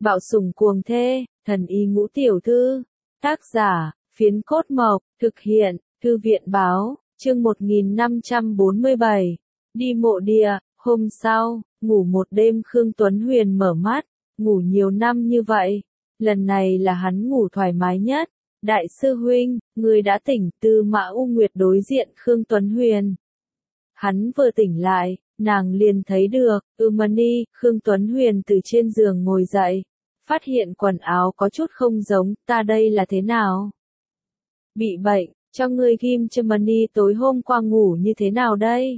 Bạo sủng cuồng thê, thần y ngũ tiểu thư. Tác giả, Phiến Cốt Mộc, thực hiện, Thư viện báo, chương 1547. Đi mộ địa, hôm sau, ngủ một đêm Khương Tuấn Huyền mở mắt, ngủ nhiều năm như vậy, lần này là hắn ngủ thoải mái nhất. Đại sư huynh, người đã tỉnh. Tư Mã U Nguyệt đối diện Khương Tuấn Huyền. Hắn vừa tỉnh lại, nàng liền thấy được, Mani. Khương Tuấn Huyền từ trên giường ngồi dậy, phát hiện quần áo có chút không giống, ta đây là thế nào? Bị bệnh, cho ngươi ghim cho Mani tối hôm qua ngủ như thế nào đây?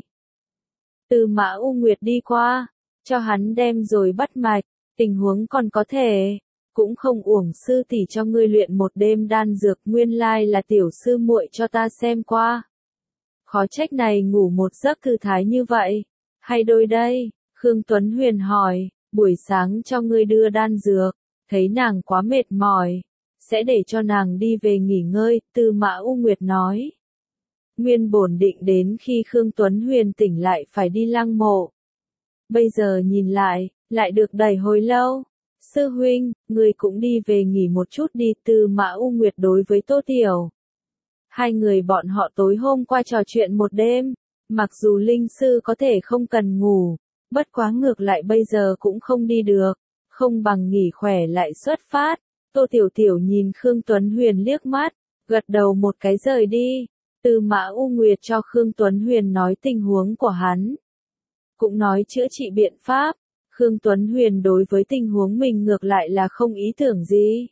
Tư Mã U Nguyệt đi qua, cho hắn đem rồi bắt mạch, tình huống còn có thể, cũng không uổng sư tỷ cho ngươi luyện một đêm đan dược, nguyên lai là tiểu sư muội cho ta xem qua. Khó trách này ngủ một giấc thư thái như vậy, hay đôi đây? Khương Tuấn Huyền hỏi, buổi sáng cho ngươi đưa đan dược, thấy nàng quá mệt mỏi, sẽ để cho nàng đi về nghỉ ngơi, Tư Mã U Nguyệt nói. Nguyên bổn định đến khi Khương Tuấn Huyền tỉnh lại phải đi lăng mộ. Bây giờ nhìn lại được đẩy hồi lâu. Sư huynh, người cũng đi về nghỉ một chút đi, Tư Mã U Nguyệt đối với Tô Tiểu. Hai người bọn họ tối hôm qua trò chuyện một đêm, mặc dù linh sư có thể không cần ngủ, bất quá ngược lại bây giờ cũng không đi được, không bằng nghỉ khỏe lại xuất phát. Tô Tiểu Tiểu nhìn Khương Tuấn Huyền liếc mắt, gật đầu một cái rời đi. Tư Mã U Nguyệt cho Khương Tuấn Huyền nói tình huống của hắn, cũng nói chữa trị biện pháp. Khương Tuấn Huyền đối với tình huống mình ngược lại là không ý tưởng gì.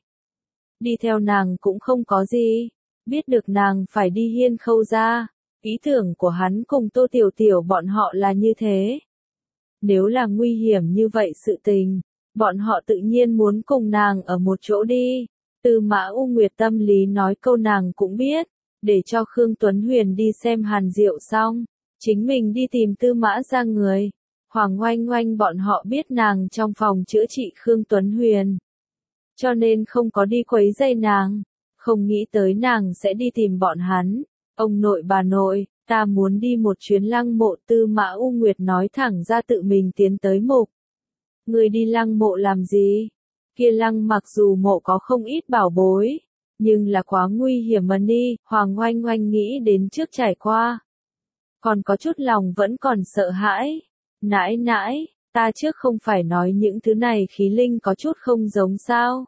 Đi theo nàng cũng không có gì, biết được nàng phải đi Hiên Khâu ra, ý tưởng của hắn cùng Tô Tiểu Tiểu bọn họ là như thế. Nếu là nguy hiểm như vậy sự tình, bọn họ tự nhiên muốn cùng nàng ở một chỗ đi. Tư Mã U Nguyệt tâm lý nói câu nàng cũng biết, để cho Khương Tuấn Huyền đi xem Hàn Diệu xong, chính mình đi tìm Tư Mã ra người. Hoàng Oanh Oanh bọn họ biết nàng trong phòng chữa trị Khương Tuấn Huyền, cho nên không có đi quấy rầy nàng, không nghĩ tới nàng sẽ đi tìm bọn hắn. Ông nội bà nội, ta muốn đi một chuyến lăng mộ, Tư Mã U Nguyệt nói thẳng ra tự mình tiến tới mục. Người đi lăng mộ làm gì? Kia lăng mặc dù mộ có không ít bảo bối, nhưng là quá nguy hiểm mà đi, Hoàng Oanh Oanh nghĩ đến trước trải qua. Còn có chút lòng vẫn còn sợ hãi. Nãi nãi, ta trước không phải nói những thứ này khí linh có chút không giống sao?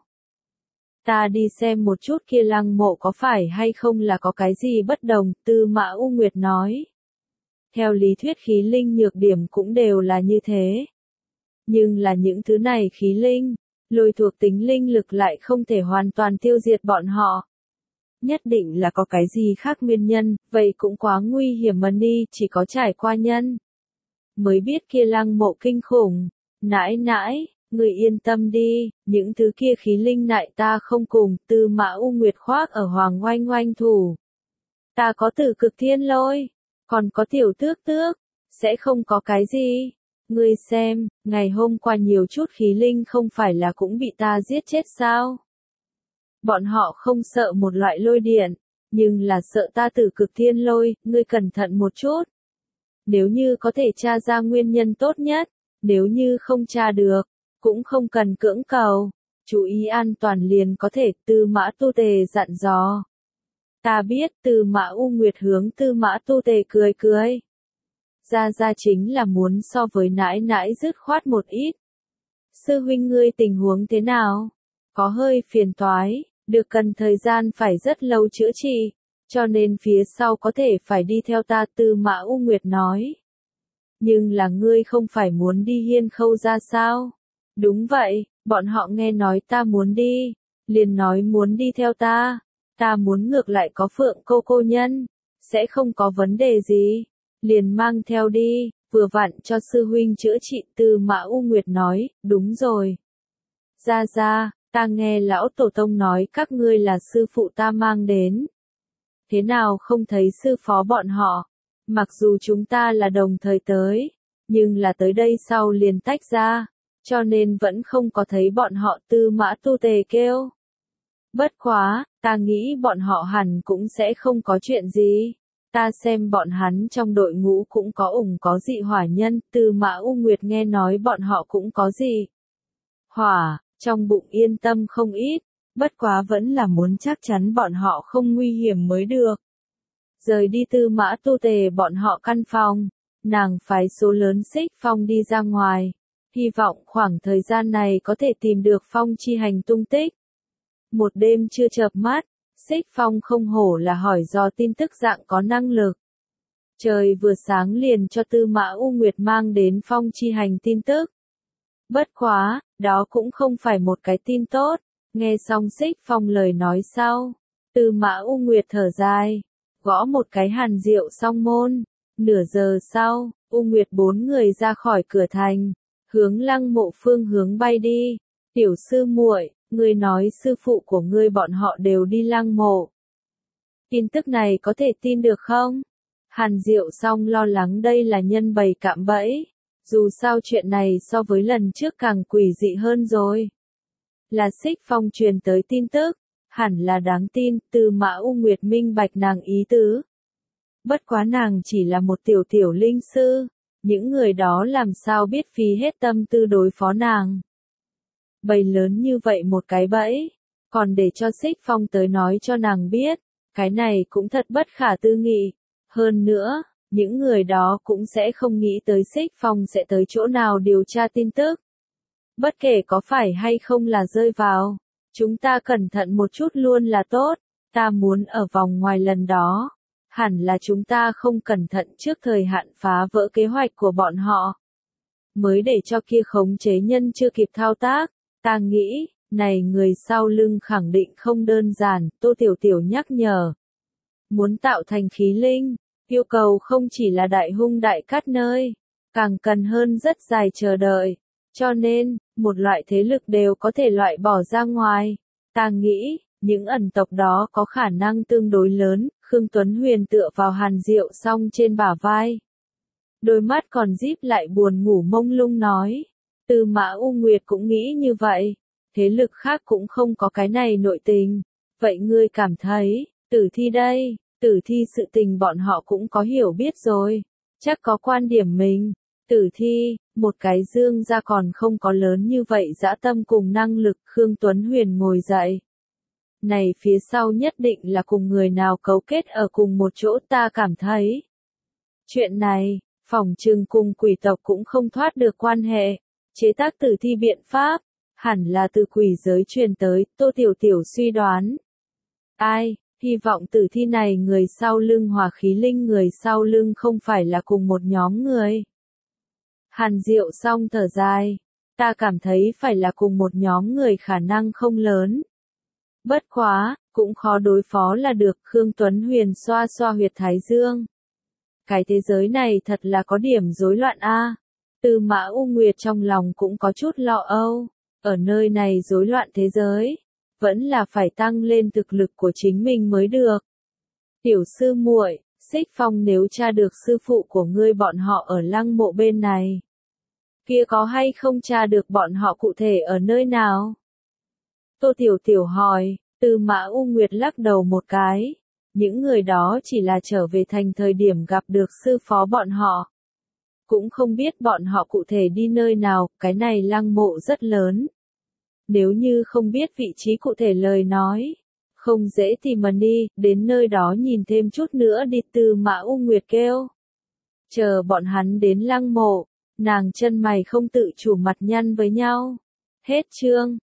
Ta đi xem một chút kia lăng mộ có phải hay không là có cái gì bất đồng, Tư Mã U Nguyệt nói. Theo lý thuyết khí linh nhược điểm cũng đều là như thế. Nhưng là những thứ này khí linh, lôi thuộc tính linh lực lại không thể hoàn toàn tiêu diệt bọn họ. Nhất định là có cái gì khác nguyên nhân, vậy cũng quá nguy hiểm mà đi, chỉ có trải qua nhân mới biết kia lăng mộ kinh khủng. Nãi nãi, người yên tâm đi, những thứ kia khí linh nại ta không cùng. Tư Mã U Nguyệt khoác ở Hoàng Oanh Oanh thủ. Ta có Tử Cực Thiên Lôi, còn có Tiểu Tước Tước, sẽ không có cái gì. Ngươi xem, ngày hôm qua nhiều chút khí linh không phải là cũng bị ta giết chết sao? Bọn họ không sợ một loại lôi điện, nhưng là sợ ta Tử Cực Thiên Lôi, ngươi cẩn thận một chút. Nếu như có thể tra ra nguyên nhân tốt nhất, nếu như không tra được, cũng không cần cưỡng cầu, chú ý an toàn liền có thể. Tư Mã Tu Tề dặn dò. Ta biết. Tư Mã U Nguyệt hướng Tư Mã Tu Tề cười cười. Ra chính là muốn so với nãi nãi dứt khoát một ít. Sư huynh ngươi tình huống thế nào? Có hơi phiền toái, được cần thời gian phải rất lâu chữa trị, cho nên phía sau có thể phải đi theo ta, Tư Mã U Nguyệt nói. Nhưng là ngươi không phải muốn đi Hiên Khâu ra sao? Đúng vậy, bọn họ nghe nói ta muốn đi, liền nói muốn đi theo ta. Ta muốn ngược lại có Phượng cô nhân, sẽ không có vấn đề gì, liền mang theo đi, vừa vặn cho sư huynh chữa trị. Tư Mã U Nguyệt nói, đúng rồi. Ra, ta nghe lão tổ tông nói các ngươi là sư phụ ta mang đến. Thế nào không thấy sư phó bọn họ? Mặc dù chúng ta là đồng thời tới, nhưng là tới đây sau liền tách ra, cho nên vẫn không có thấy bọn họ. Tư Mã Tu Tề kêu. Bất quá, ta nghĩ bọn họ hẳn cũng sẽ không có chuyện gì. Ta xem bọn hắn trong đội ngũ cũng có dị hỏa nhân. Tư Mã U Nguyệt nghe nói bọn họ cũng có dị hỏa, trong bụng yên tâm không ít, bất quá vẫn là muốn chắc chắn bọn họ không nguy hiểm mới được. Rời đi Tư Mã Tu Tề bọn họ căn phòng, nàng phái số lớn Xích Phong đi ra ngoài, hy vọng khoảng thời gian này có thể tìm được Phong Chi Hành tung tích. Một đêm chưa chợp mắt, Xích Phong không hổ là hỏi dò tin tức dạng có năng lực. Trời vừa sáng liền cho Tư Mã U Nguyệt mang đến Phong Chi Hành tin tức. Bất quá, đó cũng không phải một cái tin tốt, nghe xong Xích Phong lời nói sau, Tư Mã U Nguyệt thở dài, gõ một cái hàn diệu song môn. Nửa giờ sau, U Nguyệt 4 người ra khỏi cửa thành, hướng Lăng Mộ phương hướng bay đi. Tiểu sư muội, ngươi nói sư phụ của ngươi bọn họ đều đi Lăng Mộ. Tin tức này có thể tin được không? Hàn Diệu Song lo lắng đây là nhân bày cạm bẫy. Dù sao chuyện này so với lần trước càng quỷ dị hơn rồi. Là Xích Phong truyền tới tin tức, hẳn là đáng tin, Tư Mã U Nguyệt minh bạch nàng ý tứ. Bất quá nàng chỉ là một tiểu linh sư, những người đó làm sao biết phí hết tâm tư đối phó nàng. Bầy lớn như vậy một cái bẫy, còn để cho Xích Phong tới nói cho nàng biết, cái này cũng thật bất khả tư nghị. Hơn nữa, những người đó cũng sẽ không nghĩ tới Xích Phong sẽ tới chỗ nào điều tra tin tức. Bất kể có phải hay không là rơi vào, chúng ta cẩn thận một chút luôn là tốt, ta muốn ở vòng ngoài lần đó. Hẳn là chúng ta không cẩn thận trước thời hạn phá vỡ kế hoạch của bọn họ. Mới để cho kia khống chế nhân chưa kịp thao tác, ta nghĩ, này người sau lưng khẳng định không đơn giản, Tô Tiểu Tiểu nhắc nhở. Muốn tạo thành khí linh, yêu cầu không chỉ là đại hung đại cát nơi, càng cần hơn rất dài chờ đợi. Cho nên, một loại thế lực đều có thể loại bỏ ra ngoài. Ta nghĩ, những ẩn tộc đó có khả năng tương đối lớn. Khương Tuấn Huyền tựa vào Hàn Diệu Song trên bả vai. Đôi mắt còn díp lại buồn ngủ mông lung nói. Tư Mã U Nguyệt cũng nghĩ như vậy. Thế lực khác cũng không có cái này nội tình. Vậy ngươi cảm thấy, Tử Thi đây, Tử Thi sự tình bọn họ cũng có hiểu biết rồi. Chắc có quan điểm mình. Tử Thi, một cái dương ra còn không có lớn như vậy dã tâm cùng năng lực. Khương Tuấn Huyền ngồi dậy. Này phía sau nhất định là cùng người nào cấu kết ở cùng một chỗ, ta cảm thấy. Chuyện này, phỏng chừng cùng quỷ tộc cũng không thoát được quan hệ. Chế tác Tử Thi biện pháp, hẳn là từ quỷ giới truyền tới, Tô Tiểu Tiểu suy đoán. Ai, hy vọng Tử Thi này người sau lưng Hỏa Khí Linh người sau lưng không phải là cùng một nhóm người. Hàn Diệu Song thở dài, ta cảm thấy phải là cùng một nhóm người khả năng không lớn. Bất quá, cũng khó đối phó là được. Khương Tuấn Huyền xoa xoa huyệt thái dương. Cái thế giới này thật là có điểm rối loạn a. Tư Mã U Nguyệt trong lòng cũng có chút lo âu. Ở nơi này rối loạn thế giới, vẫn là phải tăng lên thực lực của chính mình mới được. Tiểu sư muội, Xích Phong nếu tra được sư phụ của ngươi bọn họ ở Lăng Mộ bên này, kia có hay không tra được bọn họ cụ thể ở nơi nào? Tô Tiểu Tiểu hỏi. Tư Mã U Nguyệt lắc đầu một cái. Những người đó chỉ là trở về thành thời điểm gặp được sư phó bọn họ. Cũng không biết bọn họ cụ thể đi nơi nào, cái này Lăng Mộ rất lớn. Nếu như không biết vị trí cụ thể lời nói, không dễ tìm mà đi, đến nơi đó nhìn thêm chút nữa đi. Tư Mã U Nguyệt kêu. Chờ bọn hắn đến Lăng Mộ, nàng chân mày không tự chủ mặt nhăn với nhau. Hết chương.